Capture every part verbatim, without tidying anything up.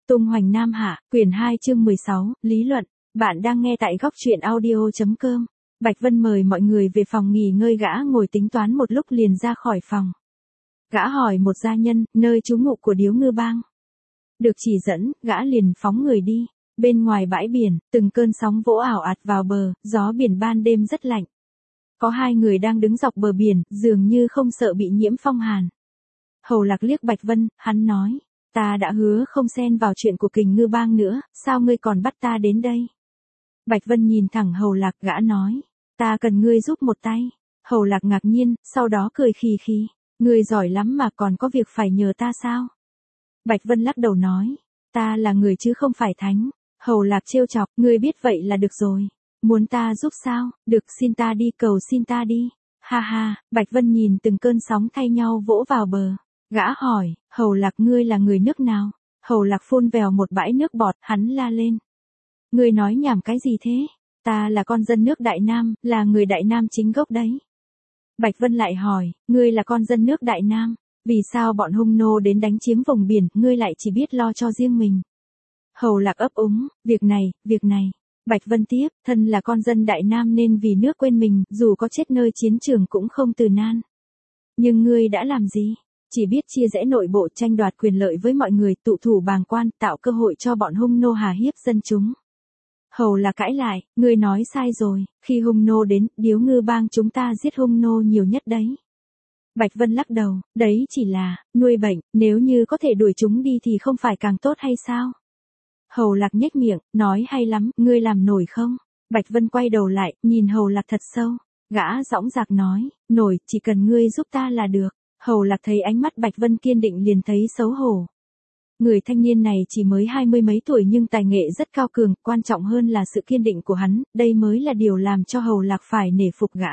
Tung hoành Nam Hạ, quyển hai chương mười sáu, lý luận. Bạn đang nghe tại góc truyện audio.com. Bạch Vân mời mọi người về phòng nghỉ ngơi, gã ngồi tính toán một lúc liền ra khỏi phòng. Gã hỏi một gia nhân, nơi trú ngụ của Điếu Ngư Bang. Được chỉ dẫn, gã liền phóng người đi. Bên ngoài bãi biển, từng cơn sóng vỗ ảo ạt vào bờ, gió biển ban đêm rất lạnh. Có hai người đang đứng dọc bờ biển, dường như không sợ bị nhiễm phong hàn. Hầu Lạc liếc Bạch Vân, hắn nói, ta đã hứa không xen vào chuyện của Kình Ngư Bang nữa, sao ngươi còn bắt ta đến đây? Bạch Vân nhìn thẳng Hầu Lạc, gã nói, ta cần ngươi giúp một tay. Hầu Lạc ngạc nhiên, sau đó cười khì khì, ngươi giỏi lắm mà còn có việc phải nhờ ta sao? Bạch Vân lắc đầu nói, ta là người chứ không phải thánh. Hầu Lạc trêu chọc, ngươi biết vậy là được rồi. Muốn ta giúp sao? Được, xin ta đi, cầu xin ta đi. Ha ha, Bạch Vân nhìn từng cơn sóng thay nhau vỗ vào bờ. Gã hỏi, Hầu Lạc ngươi là người nước nào? Hầu Lạc phun vèo một bãi nước bọt, hắn la lên. Ngươi nói nhảm cái gì thế? Ta là con dân nước Đại Nam, là người Đại Nam chính gốc đấy. Bạch Vân lại hỏi, ngươi là con dân nước Đại Nam, vì sao bọn hung nô đến đánh chiếm vùng biển, ngươi lại chỉ biết lo cho riêng mình? Hầu Lạc ấp úng, việc này, việc này. Bạch Vân tiếp, thân là con dân Đại Nam nên vì nước quên mình, dù có chết nơi chiến trường cũng không từ nan. Nhưng ngươi đã làm gì? Chỉ biết chia rẽ nội bộ, tranh đoạt quyền lợi với mọi người, tụ thủ bàng quan, tạo cơ hội cho bọn hung nô hà hiếp dân chúng. Hầu Lạc cãi lại, ngươi nói sai rồi, khi hung nô đến, Điếu Ngư Bang chúng ta giết hung nô nhiều nhất đấy. Bạch Vân lắc đầu, đấy chỉ là, nuôi bệnh, nếu như có thể đuổi chúng đi thì không phải càng tốt hay sao? Hầu Lạc nhếch miệng, nói hay lắm, ngươi làm nổi không? Bạch Vân quay đầu lại, nhìn Hầu Lạc thật sâu. Gã dõng dạc nói, nổi, chỉ cần ngươi giúp ta là được. Hầu Lạc thấy ánh mắt Bạch Vân kiên định liền thấy xấu hổ. Người thanh niên này chỉ mới hai mươi mấy tuổi nhưng tài nghệ rất cao cường, quan trọng hơn là sự kiên định của hắn, đây mới là điều làm cho Hầu Lạc phải nể phục gã.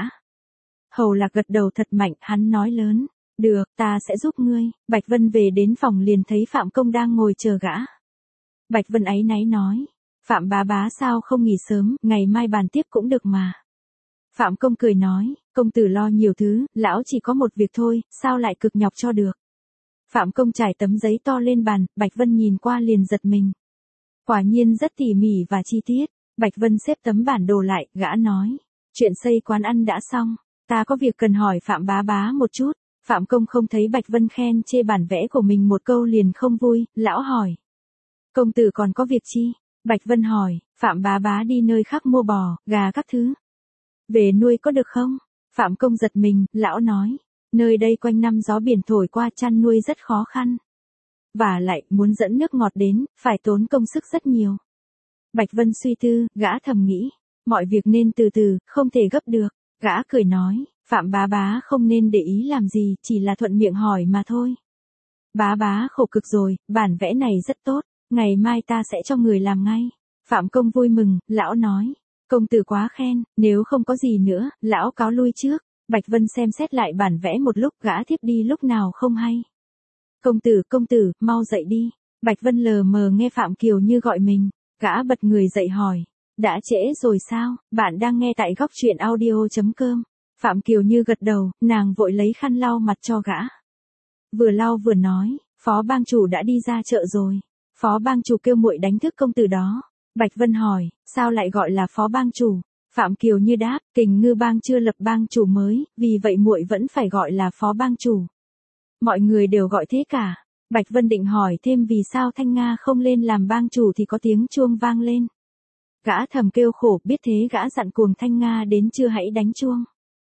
Hầu Lạc gật đầu thật mạnh, hắn nói lớn, được, ta sẽ giúp ngươi. Bạch Vân về đến phòng liền thấy Phạm Công đang ngồi chờ gã. Bạch Vân áy náy nói, Phạm bá bá sao không nghỉ sớm, ngày mai bàn tiếp cũng được mà. Phạm Công cười nói, công tử lo nhiều thứ, lão chỉ có một việc thôi, sao lại cực nhọc cho được. Phạm Công trải tấm giấy to lên bàn, Bạch Vân nhìn qua liền giật mình. Quả nhiên rất tỉ mỉ và chi tiết. Bạch Vân xếp tấm bản đồ lại, gã nói, chuyện xây quán ăn đã xong, ta có việc cần hỏi Phạm bá bá một chút. Phạm Công không thấy Bạch Vân khen chê bản vẽ của mình một câu liền không vui, lão hỏi. Công tử còn có việc chi? Bạch Vân hỏi, Phạm bá bá đi nơi khác mua bò, gà các thứ. Về nuôi có được không? Phạm Công giật mình, lão nói, nơi đây quanh năm gió biển thổi qua, chăn nuôi rất khó khăn. Và lại, muốn dẫn nước ngọt đến, phải tốn công sức rất nhiều. Bạch Vân suy tư, gã thầm nghĩ, mọi việc nên từ từ, không thể gấp được. Gã cười nói, Phạm bá bá không nên để ý làm gì, chỉ là thuận miệng hỏi mà thôi. Bá bá khổ cực rồi, bản vẽ này rất tốt, ngày mai ta sẽ cho người làm ngay. Phạm Công vui mừng, lão nói, công tử quá khen, nếu không có gì nữa, lão cáo lui trước. Bạch Vân xem xét lại bản vẽ một lúc, gã thiếp đi lúc nào không hay. Công tử, công tử, mau dậy đi. Bạch Vân lờ mờ nghe Phạm Kiều Như gọi mình, gã bật người dậy hỏi, đã trễ rồi sao? Bạn đang nghe tại góc truyện audio.com. Phạm Kiều Như gật đầu, nàng vội lấy khăn lau mặt cho gã. Vừa lau vừa nói, phó bang chủ đã đi ra chợ rồi. Phó bang chủ kêu muội đánh thức công tử đó. Bạch Vân hỏi, sao lại gọi là phó bang chủ? Phạm Kiều Như đáp, Kình Ngư Bang chưa lập bang chủ mới, vì vậy muội vẫn phải gọi là phó bang chủ. Mọi người đều gọi thế cả. Bạch Vân định hỏi thêm vì sao Thanh Nga không lên làm bang chủ thì có tiếng chuông vang lên. Gã thầm kêu khổ, biết thế gã dặn cuồng Thanh Nga đến trưa hãy đánh chuông.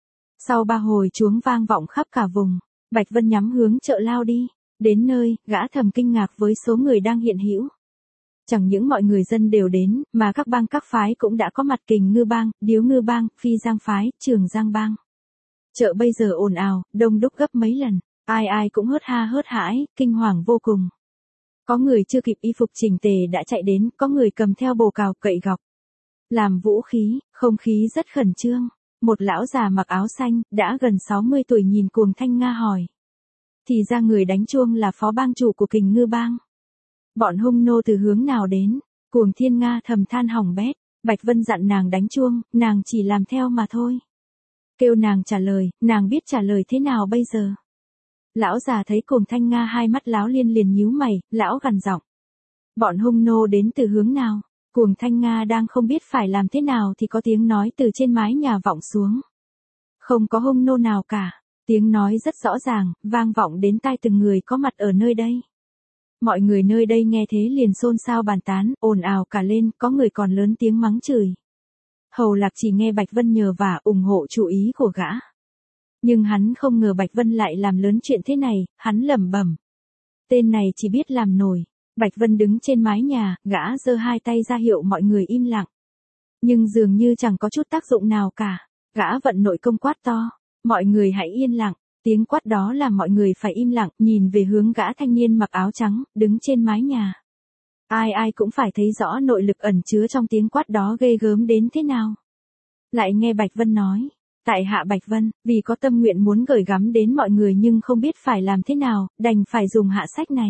Sau ba hồi chuông vang vọng khắp cả vùng, Bạch Vân nhắm hướng chợ lao đi. Đến nơi, gã thầm kinh ngạc với số người đang hiện hữu. Chẳng những mọi người dân đều đến, mà các bang các phái cũng đã có mặt, Kình Ngư Bang, Điếu Ngư Bang, Phi Giang Phái, Trường Giang Bang. Chợ bây giờ ồn ào, đông đúc gấp mấy lần, ai ai cũng hớt ha hớt hãi, kinh hoàng vô cùng. Có người chưa kịp y phục chỉnh tề đã chạy đến, có người cầm theo bồ cào, cậy gọc. Làm vũ khí, không khí rất khẩn trương. Một lão già mặc áo xanh, đã gần sáu mươi tuổi nhìn cuồng Thanh Nga hỏi. Thì ra người đánh chuông là phó bang chủ của Kình Ngư Bang. Bọn hung nô từ hướng nào đến? Cuồng Thiên Nga thầm than hỏng bét. Bạch Vân dặn nàng đánh chuông, nàng chỉ làm theo mà thôi. Kêu nàng trả lời, nàng biết trả lời thế nào bây giờ? Lão già thấy Cuồng Thanh Nga hai mắt láo liên liền nhíu mày, lão gằn giọng. Bọn hung nô đến từ hướng nào? Cuồng Thanh Nga đang không biết phải làm thế nào thì có tiếng nói từ trên mái nhà vọng xuống. Không có hung nô nào cả. Tiếng nói rất rõ ràng, vang vọng đến tai từng người có mặt ở nơi đây. Mọi người nơi đây nghe thế liền xôn xao bàn tán, ồn ào cả lên, có người còn lớn tiếng mắng chửi. Hầu Lạc chỉ nghe Bạch Vân nhờ vả ủng hộ chủ ý của gã. Nhưng hắn không ngờ Bạch Vân lại làm lớn chuyện thế này, hắn lẩm bẩm. Tên này chỉ biết làm nổi. Bạch Vân đứng trên mái nhà, gã giơ hai tay ra hiệu mọi người im lặng. Nhưng dường như chẳng có chút tác dụng nào cả. Gã vận nội công quát to. Mọi người hãy yên lặng. Tiếng quát đó làm mọi người phải im lặng, nhìn về hướng gã thanh niên mặc áo trắng, đứng trên mái nhà. Ai ai cũng phải thấy rõ nội lực ẩn chứa trong tiếng quát đó ghê gớm đến thế nào. Lại nghe Bạch Vân nói. Tại hạ Bạch Vân, vì có tâm nguyện muốn gửi gắm đến mọi người nhưng không biết phải làm thế nào, đành phải dùng hạ sách này.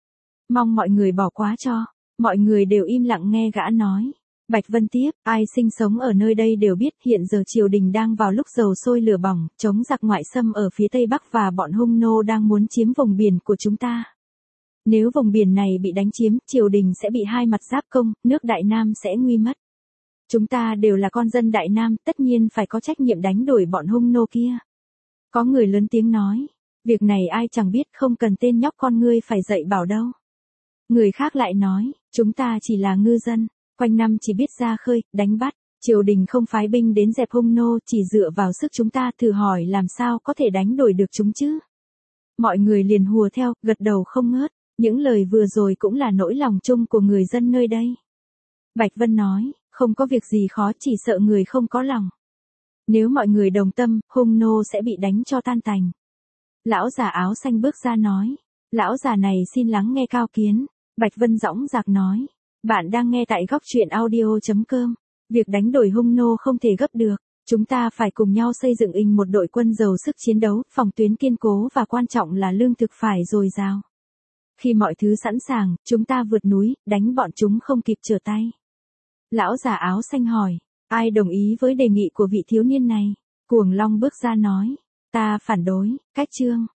Mong mọi người bỏ qua cho. Mọi người đều im lặng nghe gã nói. Bạch Vân tiếp, ai sinh sống ở nơi đây đều biết hiện giờ triều đình đang vào lúc dầu sôi lửa bỏng, chống giặc ngoại xâm ở phía Tây Bắc và bọn hung nô đang muốn chiếm vùng biển của chúng ta. Nếu vùng biển này bị đánh chiếm, triều đình sẽ bị hai mặt giáp công, nước Đại Nam sẽ nguy mất. Chúng ta đều là con dân Đại Nam, tất nhiên phải có trách nhiệm đánh đuổi bọn hung nô kia. Có người lớn tiếng nói, việc này ai chẳng biết, không cần tên nhóc con ngươi phải dạy bảo đâu. Người khác lại nói, chúng ta chỉ là ngư dân, quanh năm chỉ biết ra khơi, đánh bắt, triều đình không phái binh đến dẹp hung nô, chỉ dựa vào sức chúng ta, thử hỏi làm sao có thể đánh đuổi được chúng chứ. Mọi người liền hùa theo, gật đầu không ngớt, những lời vừa rồi cũng là nỗi lòng chung của người dân nơi đây. Bạch Vân nói, không có việc gì khó, chỉ sợ người không có lòng. Nếu mọi người đồng tâm, hung nô sẽ bị đánh cho tan tành. Lão già áo xanh bước ra nói, lão già này xin lắng nghe cao kiến. Bạch Vân dõng dạc nói, bạn đang nghe tại góc truyện audio chấm com. Việc đánh đuổi hung nô không thể gấp được, chúng ta phải cùng nhau xây dựng hình một đội quân giàu sức chiến đấu, phòng tuyến kiên cố và quan trọng là lương thực phải dồi dào. Khi mọi thứ sẵn sàng, chúng ta vượt núi, đánh bọn chúng không kịp trở tay. Lão già áo xanh hỏi, ai đồng ý với đề nghị của vị thiếu niên này? Cuồng Long bước ra nói, ta phản đối. Cách chương